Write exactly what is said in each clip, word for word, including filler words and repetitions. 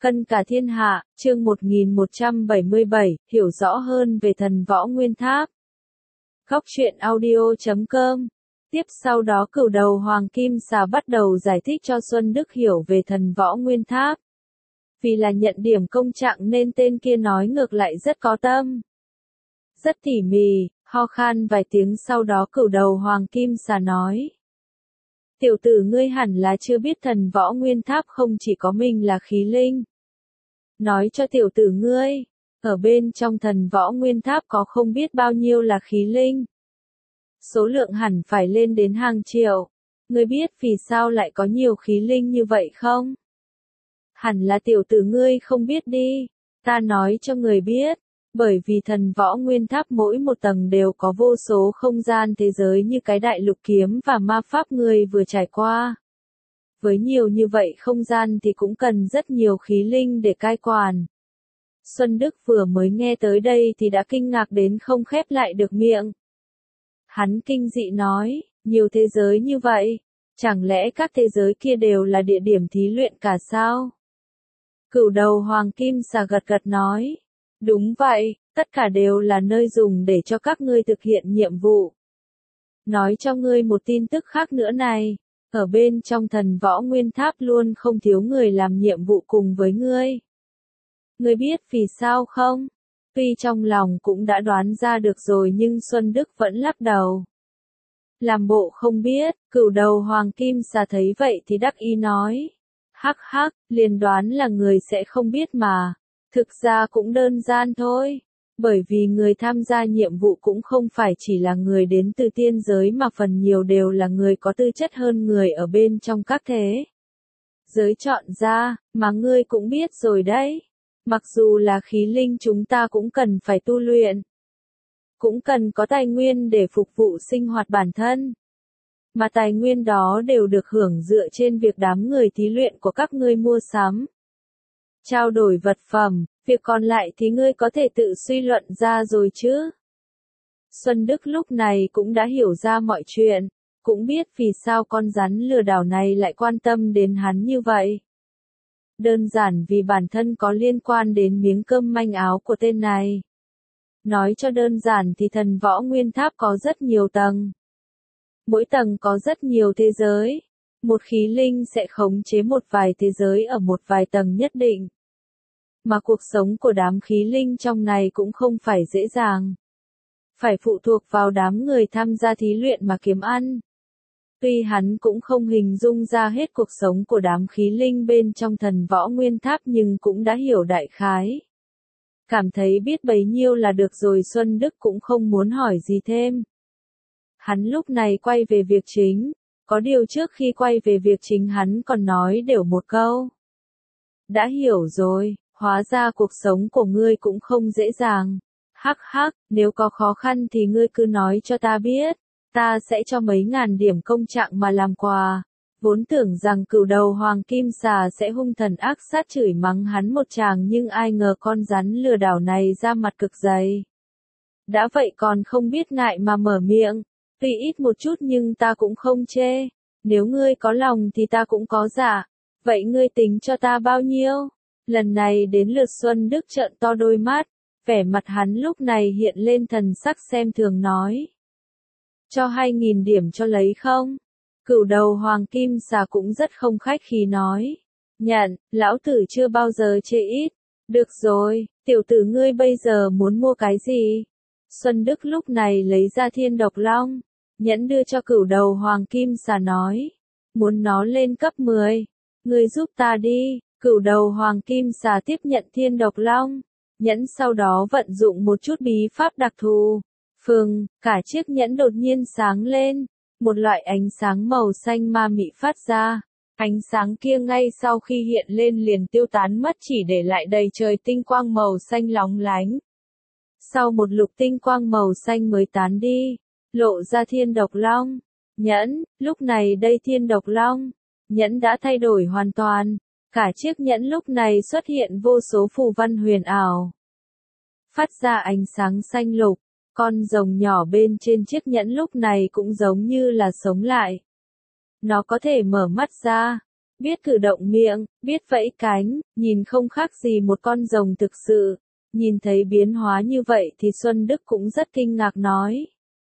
Cân cả thiên hạ, chương một nghìn một trăm bảy mươi bảy, hiểu rõ hơn về thần võ nguyên tháp. Góc truyện audio chấm com. Tiếp sau đó cửu đầu Hoàng Kim Xà bắt đầu giải thích cho Xuân Đức hiểu về thần võ nguyên tháp. Vì là nhận điểm công trạng nên tên kia nói ngược lại rất có tâm. Rất tỉ mỉ, ho khan vài tiếng sau đó cửu đầu Hoàng Kim Xà nói. Tiểu tử ngươi hẳn là chưa biết thần võ nguyên tháp không chỉ có mình là khí linh. Nói cho tiểu tử ngươi, ở bên trong thần võ nguyên tháp có không biết bao nhiêu là khí linh. Số lượng hẳn phải lên đến hàng triệu. Ngươi biết vì sao lại có nhiều khí linh như vậy không? Hẳn là tiểu tử ngươi không biết đi. Ta nói cho người biết. Bởi vì thần võ nguyên tháp mỗi một tầng đều có vô số không gian thế giới như cái đại lục kiếm và ma pháp ngươi vừa trải qua. Với nhiều như vậy không gian thì cũng cần rất nhiều khí linh để cai quản. Xuân Đức vừa mới nghe tới đây thì đã kinh ngạc đến không khép lại được miệng. Hắn kinh dị nói, nhiều thế giới như vậy, chẳng lẽ các thế giới kia đều là địa điểm thí luyện cả sao? Cửu đầu Hoàng Kim Xà gật gật nói, đúng vậy, tất cả đều là nơi dùng để cho các ngươi thực hiện nhiệm vụ. Nói cho ngươi một tin tức khác nữa này. Ở bên trong thần võ nguyên tháp luôn không thiếu người làm nhiệm vụ cùng với ngươi. Ngươi biết vì sao không? Tuy trong lòng cũng đã đoán ra được rồi nhưng Xuân Đức vẫn lắc đầu. Làm bộ không biết, cửu đầu Hoàng Kim Xà thấy vậy thì đắc ý nói. Hắc hắc, liền đoán là người sẽ không biết mà. Thực ra cũng đơn giản thôi. Bởi vì người tham gia nhiệm vụ cũng không phải chỉ là người đến từ tiên giới mà phần nhiều đều là người có tư chất hơn người ở bên trong các thế giới chọn ra, mà ngươi cũng biết rồi đấy. Mặc dù là khí linh chúng ta cũng cần phải tu luyện. Cũng cần có tài nguyên để phục vụ sinh hoạt bản thân. Mà tài nguyên đó đều được hưởng dựa trên việc đám người thí luyện của các ngươi mua sắm. Trao đổi vật phẩm, việc còn lại thì ngươi có thể tự suy luận ra rồi chứ. Xuân Đức lúc này cũng đã hiểu ra mọi chuyện, cũng biết vì sao con rắn lừa đảo này lại quan tâm đến hắn như vậy. Đơn giản vì bản thân có liên quan đến miếng cơm manh áo của tên này. Nói cho đơn giản thì thần võ nguyên tháp có rất nhiều tầng. Mỗi tầng có rất nhiều thế giới. Một khí linh sẽ khống chế một vài thế giới ở một vài tầng nhất định. Mà cuộc sống của đám khí linh trong này cũng không phải dễ dàng. Phải phụ thuộc vào đám người tham gia thí luyện mà kiếm ăn. Tuy hắn cũng không hình dung ra hết cuộc sống của đám khí linh bên trong thần võ nguyên tháp nhưng cũng đã hiểu đại khái. Cảm thấy biết bấy nhiêu là được rồi Xuân Đức cũng không muốn hỏi gì thêm. Hắn lúc này quay về việc chính. Có điều trước khi quay về việc chính hắn còn nói đều một câu. Đã hiểu rồi, hóa ra cuộc sống của ngươi cũng không dễ dàng. Hắc hắc, nếu có khó khăn thì ngươi cứ nói cho ta biết. Ta sẽ cho mấy ngàn điểm công trạng mà làm quà. Vốn tưởng rằng cửu đầu Hoàng Kim Xà sẽ hung thần ác sát chửi mắng hắn một tràng nhưng ai ngờ con rắn lừa đảo này ra mặt cực dày. Đã vậy còn không biết ngại mà mở miệng. Tuy ít một chút nhưng ta cũng không chê. Nếu ngươi có lòng thì ta cũng có dạ. Vậy ngươi tính cho ta bao nhiêu? Lần này đến lượt Xuân Đức trợn to đôi mắt. Vẻ mặt hắn lúc này hiện lên thần sắc xem thường nói. Cho hai nghìn điểm cho lấy không? Cửu đầu Hoàng Kim Xà cũng rất không khách khí nói. Nhận, lão tử chưa bao giờ chê ít. Được rồi, tiểu tử ngươi bây giờ muốn mua cái gì? Xuân Đức lúc này lấy ra thiên độc long. Nhẫn đưa cho cửu đầu Hoàng Kim Xà nói. Muốn nó lên cấp mười. Ngươi giúp ta đi. Cửu đầu Hoàng Kim Xà tiếp nhận thiên độc long. Nhẫn sau đó vận dụng một chút bí pháp đặc thù. Phừng, cả chiếc nhẫn đột nhiên sáng lên. Một loại ánh sáng màu xanh ma mị phát ra. Ánh sáng kia ngay sau khi hiện lên liền tiêu tán mất chỉ để lại đầy trời tinh quang màu xanh lóng lánh. Sau một lục tinh quang màu xanh mới tán đi. Lộ ra thiên độc long. Nhẫn, lúc này đây thiên độc long. Nhẫn đã thay đổi hoàn toàn. Cả chiếc nhẫn lúc này xuất hiện vô số phù văn huyền ảo. Phát ra ánh sáng xanh lục. Con rồng nhỏ bên trên chiếc nhẫn lúc này cũng giống như là sống lại. Nó có thể mở mắt ra. biết cử động miệng, biết vẫy cánh, nhìn không khác gì một con rồng thực sự. Nhìn thấy biến hóa như vậy thì Xuân Đức cũng rất kinh ngạc nói.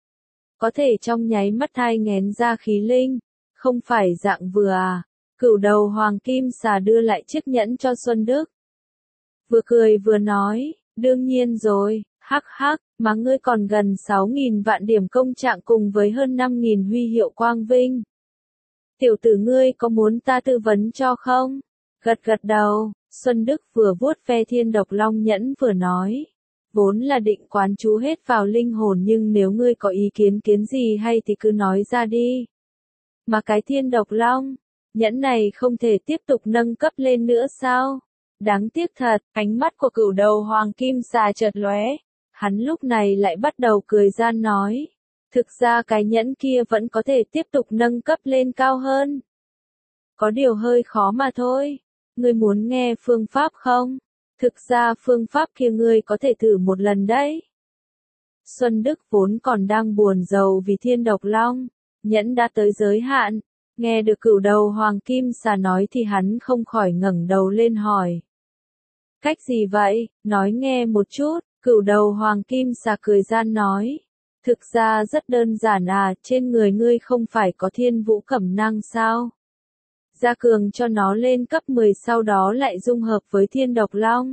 Có thể trong nháy mắt thai nghén ra khí linh, không phải dạng vừa à. Cửu đầu hoàng kim xà đưa lại chiếc nhẫn cho Xuân Đức. Vừa cười vừa nói, đương nhiên rồi, hắc hắc, mà ngươi còn gần sáu nghìn vạn điểm công trạng cùng với hơn năm nghìn huy hiệu quang vinh. Tiểu tử ngươi có muốn ta tư vấn cho không? Gật gật đầu, Xuân Đức vừa vuốt ve thiên độc long nhẫn vừa nói. Vốn là định quán chú hết vào linh hồn nhưng nếu ngươi có ý kiến kiến gì hay thì cứ nói ra đi. Mà cái thiên độc long, nhẫn này không thể tiếp tục nâng cấp lên nữa sao? Đáng tiếc thật, ánh mắt của cửu đầu hoàng kim xà chợt lóe. Hắn lúc này lại bắt đầu cười gian nói. Thực ra cái nhẫn kia vẫn có thể tiếp tục nâng cấp lên cao hơn. Có điều hơi khó mà thôi. Ngươi muốn nghe phương pháp không? Thực ra phương pháp kia ngươi có thể thử một lần đấy. Xuân Đức vốn còn đang buồn rầu vì thiên độc long, nhẫn đã tới giới hạn. Nghe được cửu đầu hoàng kim xà nói thì hắn không khỏi ngẩng đầu lên hỏi. Cách gì vậy? Nói nghe một chút, cửu đầu hoàng kim xà cười gian nói. Thực ra rất đơn giản à, trên người ngươi không phải có thiên vũ cẩm năng sao? Gia cường cho nó lên cấp mười sau đó lại dung hợp với thiên độc long.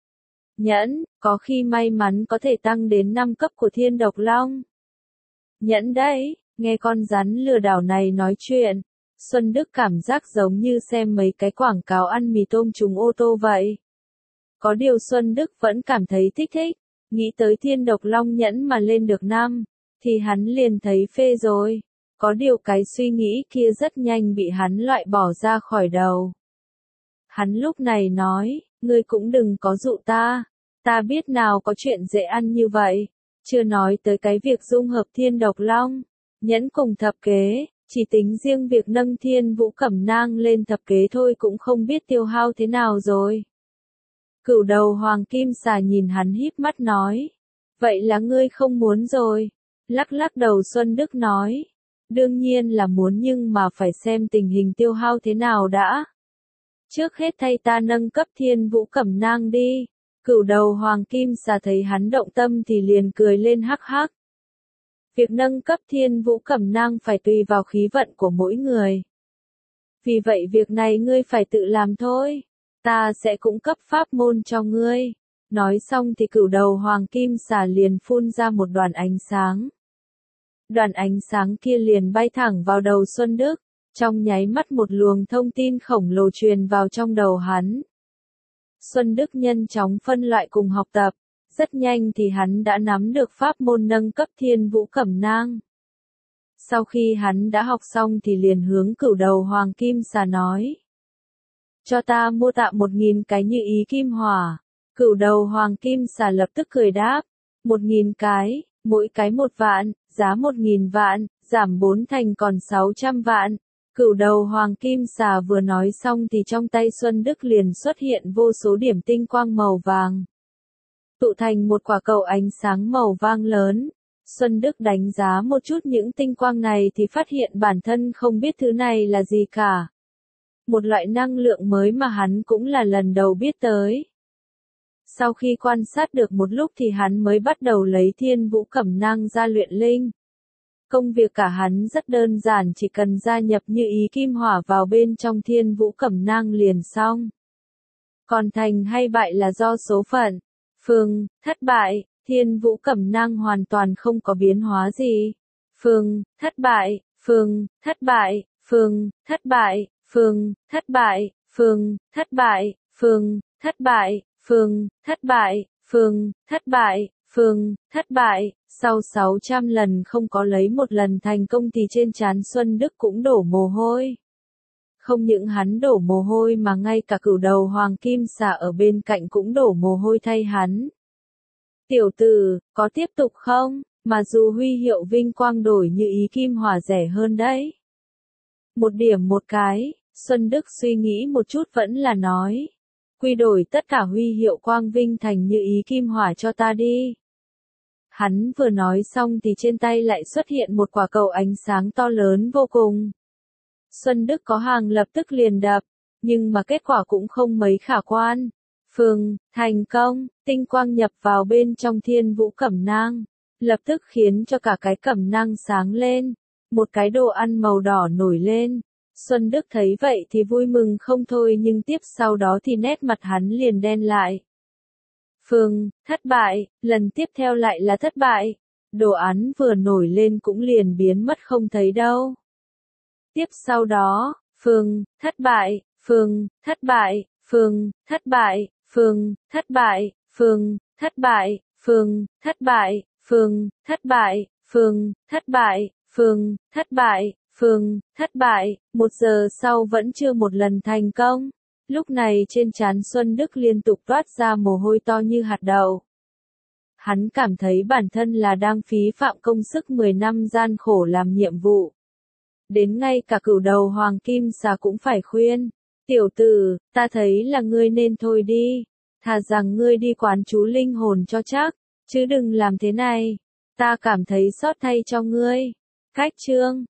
Nhẫn, có khi may mắn có thể tăng đến năm cấp của thiên độc long. Nhẫn đấy, nghe con rắn lừa đảo này nói chuyện. Xuân Đức cảm giác giống như xem mấy cái quảng cáo ăn mì tôm trùng ô tô vậy. Có điều Xuân Đức vẫn cảm thấy thích thích. Nghĩ tới thiên độc long nhẫn mà lên được năm, thì hắn liền thấy phê rồi. Có điều cái suy nghĩ kia rất nhanh bị hắn loại bỏ ra khỏi đầu. Hắn lúc này nói, ngươi cũng đừng có dụ ta. Ta biết nào có chuyện dễ ăn như vậy. Chưa nói tới cái việc dung hợp thiên độc long, nhẫn cùng thập kế, chỉ tính riêng việc nâng thiên vũ cẩm nang lên thập kế thôi cũng không biết tiêu hao thế nào rồi. Cửu đầu hoàng kim xà nhìn hắn híp mắt nói. Vậy là ngươi không muốn rồi. Lắc lắc đầu Xuân Đức nói. Đương nhiên là muốn nhưng mà phải xem tình hình tiêu hao thế nào đã. Trước hết thay ta nâng cấp thiên vũ cẩm nang đi. Cửu đầu hoàng kim xà thấy hắn động tâm thì liền cười lên hắc hắc. Việc nâng cấp thiên vũ cẩm nang phải tùy vào khí vận của mỗi người. Vì vậy việc này ngươi phải tự làm thôi. Ta sẽ cung cấp pháp môn cho ngươi. Nói xong thì cửu đầu hoàng kim xà liền phun ra một đoàn ánh sáng. Đoàn ánh sáng kia liền bay thẳng vào đầu Xuân Đức. Trong nháy mắt một luồng thông tin khổng lồ truyền vào trong đầu hắn. Xuân Đức nhanh chóng phân loại cùng học tập. Rất nhanh thì hắn đã nắm được pháp môn nâng cấp thiên vũ cẩm nang. Sau khi hắn đã học xong thì liền hướng cửu đầu hoàng kim xà nói. Cho ta mua tạm một nghìn cái như ý kim hỏa. Cửu đầu hoàng kim xà lập tức cười đáp. Một nghìn cái, mỗi cái một vạn, giá một nghìn vạn, giảm bốn thành còn sáu trăm vạn. Cửu đầu hoàng kim xà vừa nói xong thì trong tay Xuân Đức liền xuất hiện vô số điểm tinh quang màu vàng. Tụ thành một quả cầu ánh sáng màu vàng lớn. Xuân Đức đánh giá một chút những tinh quang này thì phát hiện bản thân không biết thứ này là gì cả. Một loại năng lượng mới mà hắn cũng là lần đầu biết tới. Sau khi quan sát được một lúc thì hắn mới bắt đầu lấy thiên vũ cẩm nang ra luyện linh. Công việc cả hắn rất đơn giản, chỉ cần gia nhập như ý kim hỏa vào bên trong thiên vũ cẩm nang liền xong. Còn thành hay bại là do số phận. Phương, thất bại, thiên vũ cẩm nang hoàn toàn không có biến hóa gì. Phương, thất bại, phương, thất bại, phương, thất bại, phương, thất bại, phương, thất bại, phương, thất bại, phương, thất bại, phương, thất bại, phương, thất bại. Sau sáu trăm lần không có lấy một lần thành công thì trên trán Xuân Đức cũng đổ mồ hôi. Không những hắn đổ mồ hôi mà ngay cả cửu đầu hoàng kim xà ở bên cạnh cũng đổ mồ hôi thay hắn. Tiểu tử, có tiếp tục không? Mà dù huy hiệu vinh quang đổi như ý kim hỏa rẻ hơn đấy. Một điểm một cái, Xuân Đức suy nghĩ một chút vẫn là nói. Quy đổi tất cả huy hiệu quang vinh thành như ý kim hỏa cho ta đi. Hắn vừa nói xong thì trên tay lại xuất hiện một quả cầu ánh sáng to lớn vô cùng. Xuân Đức có hàng lập tức liền đập, nhưng mà kết quả cũng không mấy khả quan. Phường, thành công, tinh quang nhập vào bên trong thiên vũ cẩm nang, lập tức khiến cho cả cái cẩm nang sáng lên, một cái đồ ăn màu đỏ nổi lên. Xuân Đức thấy vậy thì vui mừng không thôi, nhưng tiếp sau đó thì nét mặt hắn liền đen lại. Phường, thất bại, lần tiếp theo lại là thất bại. Đồ án vừa nổi lên cũng liền biến mất không thấy đâu. Tiếp sau đó, Phường, thất bại, Phường, thất bại, Phường, thất bại, Phường, thất bại, Phường, thất bại, Phường, thất bại, Phường, thất bại, Phường, thất bại, Phường, thất bại, Phường, thất bại. Một giờ sau vẫn chưa một lần thành công. Lúc này trên trán Xuân Đức liên tục toát ra mồ hôi to như hạt đậu. Hắn cảm thấy bản thân là đang phí phạm công sức mười năm gian khổ làm nhiệm vụ. Đến ngay cả cửu đầu hoàng kim xà cũng phải khuyên. Tiểu tử, ta thấy là ngươi nên thôi đi. Thà rằng ngươi đi quán chú linh hồn cho chắc, chứ đừng làm thế này. Ta cảm thấy xót thay cho ngươi. Cách chương